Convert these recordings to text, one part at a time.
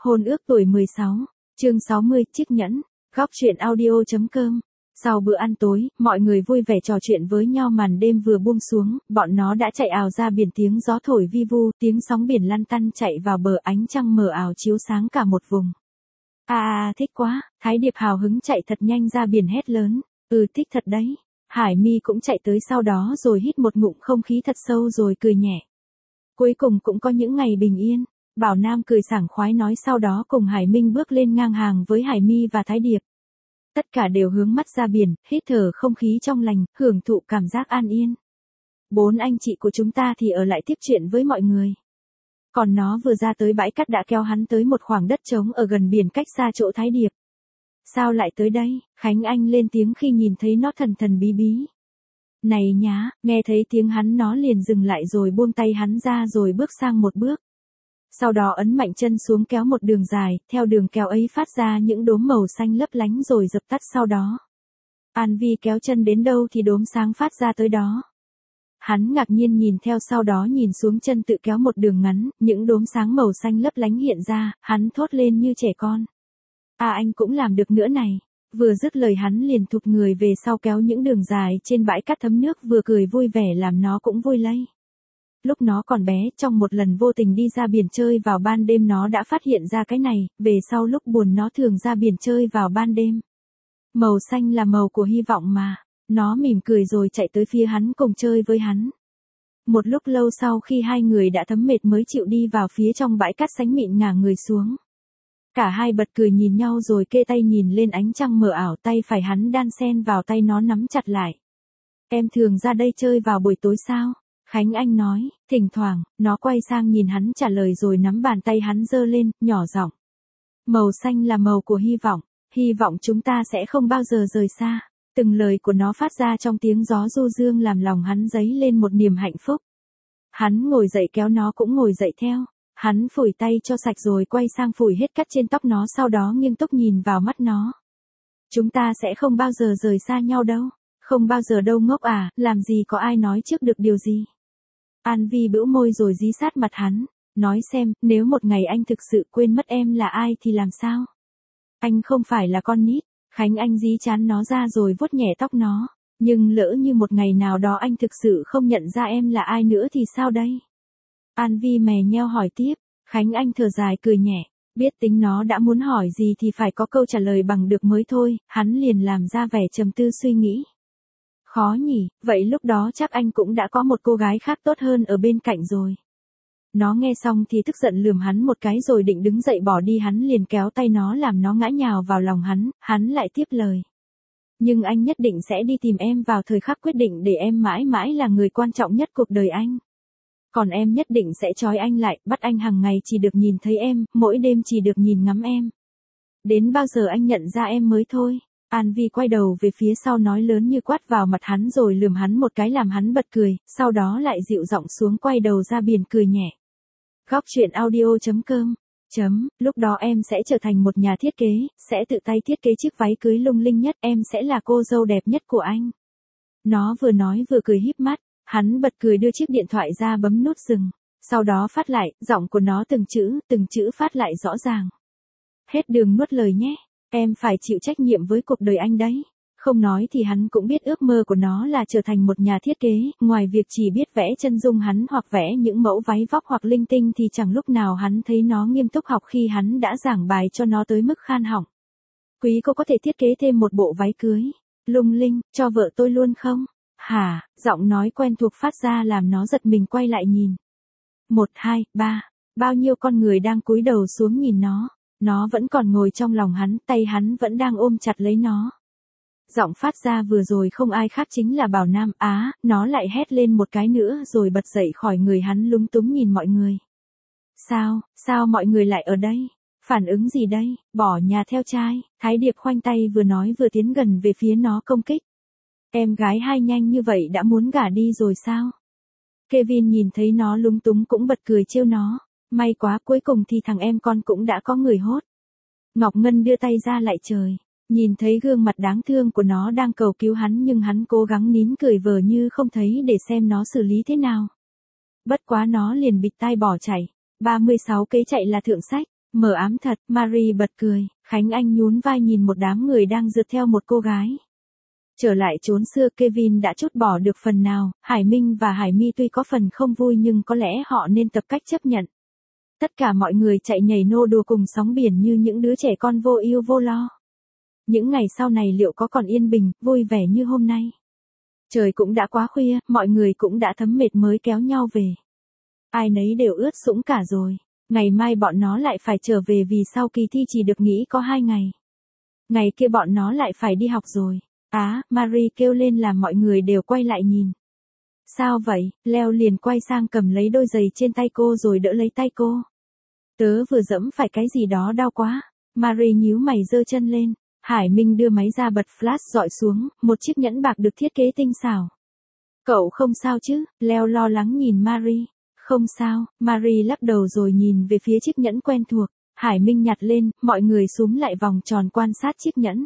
Hôn ước tuổi 16, chương 60, chiếc nhẫn, góc truyện audio.com. Sau bữa ăn tối, mọi người vui vẻ trò chuyện với nhau. Màn đêm vừa buông xuống, bọn nó đã chạy ào ra biển, tiếng gió thổi vi vu, tiếng sóng biển lăn tăn chạy vào bờ, ánh trăng mờ ảo chiếu sáng cả một vùng. Thích quá, Thái Điệp hào hứng chạy thật nhanh ra biển hét lớn, thích thật đấy. Hải Mi cũng chạy tới sau đó rồi hít một ngụm không khí thật sâu rồi cười nhẹ. Cuối cùng cũng có những ngày bình yên. Bảo Nam cười sảng khoái nói, sau đó cùng Hải Minh bước lên ngang hàng với Hải Mi và Thái Điệp. Tất cả đều hướng mắt ra biển, hít thở không khí trong lành, hưởng thụ cảm giác an yên. 4 anh chị của chúng ta thì ở lại tiếp chuyện với mọi người. Còn nó vừa ra tới bãi cát đã kéo hắn tới một khoảng đất trống ở gần biển cách xa chỗ Thái Điệp. Sao lại tới đây? Khánh Anh lên tiếng khi nhìn thấy nó thần thần bí bí. Này nhá, nghe thấy tiếng hắn nó liền dừng lại rồi buông tay hắn ra rồi bước sang một bước. Sau đó ấn mạnh chân xuống kéo một đường dài, theo đường kéo ấy phát ra những đốm màu xanh lấp lánh rồi dập tắt sau đó. An Vi kéo chân đến đâu thì đốm sáng phát ra tới đó. Hắn ngạc nhiên nhìn theo, sau đó nhìn xuống chân tự kéo một đường ngắn, những đốm sáng màu xanh lấp lánh hiện ra, hắn thốt lên như trẻ con. Anh cũng làm được nữa này. Vừa dứt lời hắn liền thụt người về sau kéo những đường dài trên bãi cát thấm nước, vừa cười vui vẻ làm nó cũng vui lây. Lúc nó còn bé, trong một lần vô tình đi ra biển chơi vào ban đêm, nó đã phát hiện ra cái này, về sau lúc buồn nó thường ra biển chơi vào ban đêm. Màu xanh là màu của hy vọng mà. Nó mỉm cười rồi chạy tới phía hắn cùng chơi với hắn. Một lúc lâu sau khi hai người đã thấm mệt mới chịu đi vào phía trong bãi cát sánh mịn, ngả người xuống. Cả hai bật cười nhìn nhau rồi kê tay nhìn lên ánh trăng mờ ảo, tay phải hắn đan xen vào tay nó nắm chặt lại. Em thường ra đây chơi vào buổi tối sao? Khánh Anh nói, thỉnh thoảng. Nó quay sang nhìn hắn trả lời rồi nắm bàn tay hắn giơ lên, nhỏ giọng. Màu xanh là màu của hy vọng chúng ta sẽ không bao giờ rời xa. Từng lời của nó phát ra trong tiếng gió du dương làm lòng hắn dấy lên một niềm hạnh phúc. Hắn ngồi dậy kéo nó cũng ngồi dậy theo. Hắn phủi tay cho sạch rồi quay sang phủi hết cát trên tóc nó, sau đó nghiêm túc nhìn vào mắt nó. Chúng ta sẽ không bao giờ rời xa nhau đâu. Không bao giờ đâu ngốc à, làm gì có ai nói trước được điều gì. An Vi bĩu môi rồi dí sát mặt hắn, nói xem, nếu một ngày anh thực sự quên mất em là ai thì làm sao? Anh không phải là con nít. Khánh Anh dí chán nó ra rồi vuốt nhẹ tóc nó. Nhưng lỡ như một ngày nào đó anh thực sự không nhận ra em là ai nữa thì sao đây? An Vi mè nheo hỏi tiếp. Khánh Anh thở dài cười nhẹ. Biết tính nó đã muốn hỏi gì thì phải có câu trả lời bằng được mới thôi. Hắn liền làm ra vẻ trầm tư suy nghĩ. Khó nhỉ, vậy lúc đó chắc anh cũng đã có một cô gái khác tốt hơn ở bên cạnh rồi. Nó nghe xong thì tức giận lườm hắn một cái rồi định đứng dậy bỏ đi, hắn liền kéo tay nó làm nó ngã nhào vào lòng hắn lại tiếp lời. Nhưng anh nhất định sẽ đi tìm em vào thời khắc quyết định để em mãi mãi là người quan trọng nhất cuộc đời anh. Còn em nhất định sẽ trói anh lại, bắt anh hàng ngày chỉ được nhìn thấy em, mỗi đêm chỉ được nhìn ngắm em. Đến bao giờ anh nhận ra em mới thôi. An Vi quay đầu về phía sau nói lớn như quát vào mặt hắn rồi lườm hắn một cái làm hắn bật cười, sau đó lại dịu giọng xuống quay đầu ra biển cười nhẹ. Góc truyện audio.com. Lúc đó em sẽ trở thành một nhà thiết kế, sẽ tự tay thiết kế chiếc váy cưới lung linh nhất, em sẽ là cô dâu đẹp nhất của anh. Nó vừa nói vừa cười híp mắt, hắn bật cười đưa chiếc điện thoại ra bấm nút dừng, sau đó phát lại, giọng của nó từng chữ phát lại rõ ràng. Hết đường nuốt lời nhé, em phải chịu trách nhiệm với cuộc đời anh đấy. Không nói thì hắn cũng biết ước mơ của nó là trở thành một nhà thiết kế, ngoài việc chỉ biết vẽ chân dung hắn hoặc vẽ những mẫu váy vóc hoặc linh tinh thì chẳng lúc nào hắn thấy nó nghiêm túc học khi hắn đã giảng bài cho nó tới mức khan họng. Quý cô có thể thiết kế thêm một bộ váy cưới lung linh cho vợ tôi luôn không? Hả? Giọng nói quen thuộc phát ra làm nó giật mình quay lại nhìn. 1, 2, 3, bao nhiêu con người đang cúi đầu xuống nhìn nó. Nó vẫn còn ngồi trong lòng hắn, tay hắn vẫn đang ôm chặt lấy nó. Giọng phát ra vừa rồi không ai khác chính là Bảo Nam. Nó lại hét lên một cái nữa rồi bật dậy khỏi người hắn lúng túng nhìn mọi người. Sao mọi người lại ở đây? Phản ứng gì đây? Bỏ nhà theo trai. Thái Điệp khoanh tay vừa nói vừa tiến gần về phía nó công kích. Em gái hai nhanh như vậy đã muốn gả đi rồi sao? Kevin nhìn thấy nó lúng túng cũng bật cười trêu nó. May quá, cuối cùng thì thằng em con cũng đã có người hốt. Ngọc Ngân đưa tay ra lại trời. Nhìn thấy gương mặt đáng thương của nó đang cầu cứu hắn nhưng hắn cố gắng nín cười vờ như không thấy để xem nó xử lý thế nào. Bất quá nó liền bịt tai bỏ chạy. 36 kế chạy là thượng sách. Mờ ám thật, Marie bật cười, Khánh Anh nhún vai nhìn một đám người đang rượt theo một cô gái. Trở lại chốn xưa, Kevin đã trút bỏ được phần nào, Hải Minh và Hải My tuy có phần không vui nhưng có lẽ họ nên tập cách chấp nhận. Tất cả mọi người chạy nhảy nô đùa cùng sóng biển như những đứa trẻ con vô ưu vô lo. Những ngày sau này liệu có còn yên bình, vui vẻ như hôm nay? Trời cũng đã quá khuya, mọi người cũng đã thấm mệt mới kéo nhau về. Ai nấy đều ướt sũng cả rồi. Ngày mai bọn nó lại phải trở về vì sau kỳ thi chỉ được nghỉ có 2 ngày. Ngày kia bọn nó lại phải đi học rồi. Marie kêu lên làm mọi người đều quay lại nhìn. Sao vậy? Leo liền quay sang cầm lấy đôi giày trên tay cô rồi đỡ lấy tay cô. Tớ vừa dẫm phải cái gì đó đau quá. Marie nhíu mày giơ chân lên. Hải Minh đưa máy ra bật flash dọi xuống, một chiếc nhẫn bạc được thiết kế tinh xảo. Cậu không sao chứ? Leo lo lắng nhìn Marie. Không sao, Marie lắc đầu rồi nhìn về phía chiếc nhẫn quen thuộc. Hải Minh nhặt lên, mọi người xúm lại vòng tròn quan sát chiếc nhẫn.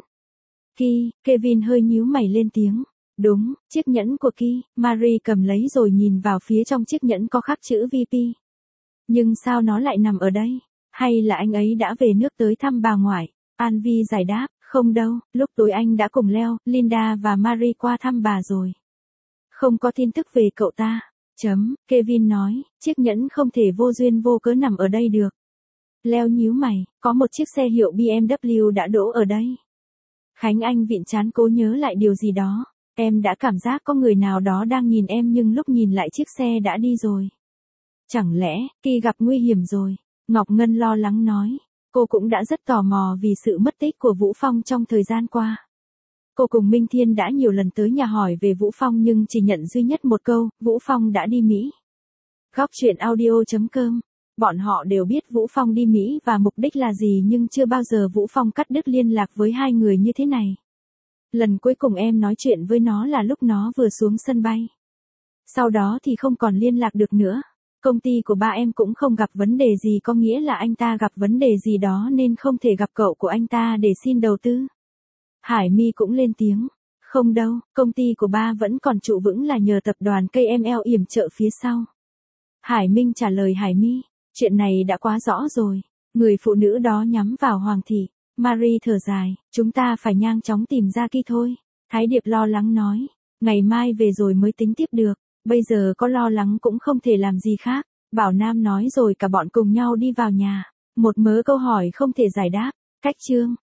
Kevin hơi nhíu mày lên tiếng. Đúng, chiếc nhẫn của Ki. Marie cầm lấy rồi nhìn vào phía trong chiếc nhẫn có khắc chữ VP. Nhưng sao nó lại nằm ở đây? Hay là anh ấy đã về nước tới thăm bà ngoại? An Vi giải đáp, không đâu, lúc tối anh đã cùng Leo, Linda và Marie qua thăm bà rồi. Không có tin tức về cậu ta. Kevin nói, chiếc nhẫn không thể vô duyên vô cớ nằm ở đây được. Leo nhíu mày, có một chiếc xe hiệu BMW đã đỗ ở đây. Khánh Anh vịn trán cố nhớ lại điều gì đó. Em đã cảm giác có người nào đó đang nhìn em nhưng lúc nhìn lại chiếc xe đã đi rồi. Chẳng lẽ, Ki gặp nguy hiểm rồi? Ngọc Ngân lo lắng nói. Cô cũng đã rất tò mò vì sự mất tích của Vũ Phong trong thời gian qua. Cô cùng Minh Thiên đã nhiều lần tới nhà hỏi về Vũ Phong nhưng chỉ nhận duy nhất một câu, Vũ Phong đã đi Mỹ. Góc truyện audio.com. Bọn họ đều biết Vũ Phong đi Mỹ và mục đích là gì nhưng chưa bao giờ Vũ Phong cắt đứt liên lạc với hai người như thế này. Lần cuối cùng em nói chuyện với nó là lúc nó vừa xuống sân bay. Sau đó thì không còn liên lạc được nữa. Công ty của ba em cũng không gặp vấn đề gì, có nghĩa là anh ta gặp vấn đề gì đó nên không thể gặp cậu của anh ta để xin đầu tư. Hải My cũng lên tiếng. Không đâu, công ty của ba vẫn còn trụ vững là nhờ tập đoàn KML yểm trợ phía sau. Hải Minh trả lời Hải My. Chuyện này đã quá rõ rồi. Người phụ nữ đó nhắm vào Hoàng thị. Marie thở dài. Chúng ta phải nhanh chóng tìm ra Ki thôi. Thái Điệp lo lắng nói. Ngày mai về rồi mới tính tiếp được. Bây giờ có lo lắng cũng không thể làm gì khác. Bảo Nam nói rồi cả bọn cùng nhau đi vào nhà. Một mớ câu hỏi không thể giải đáp. Cách chương.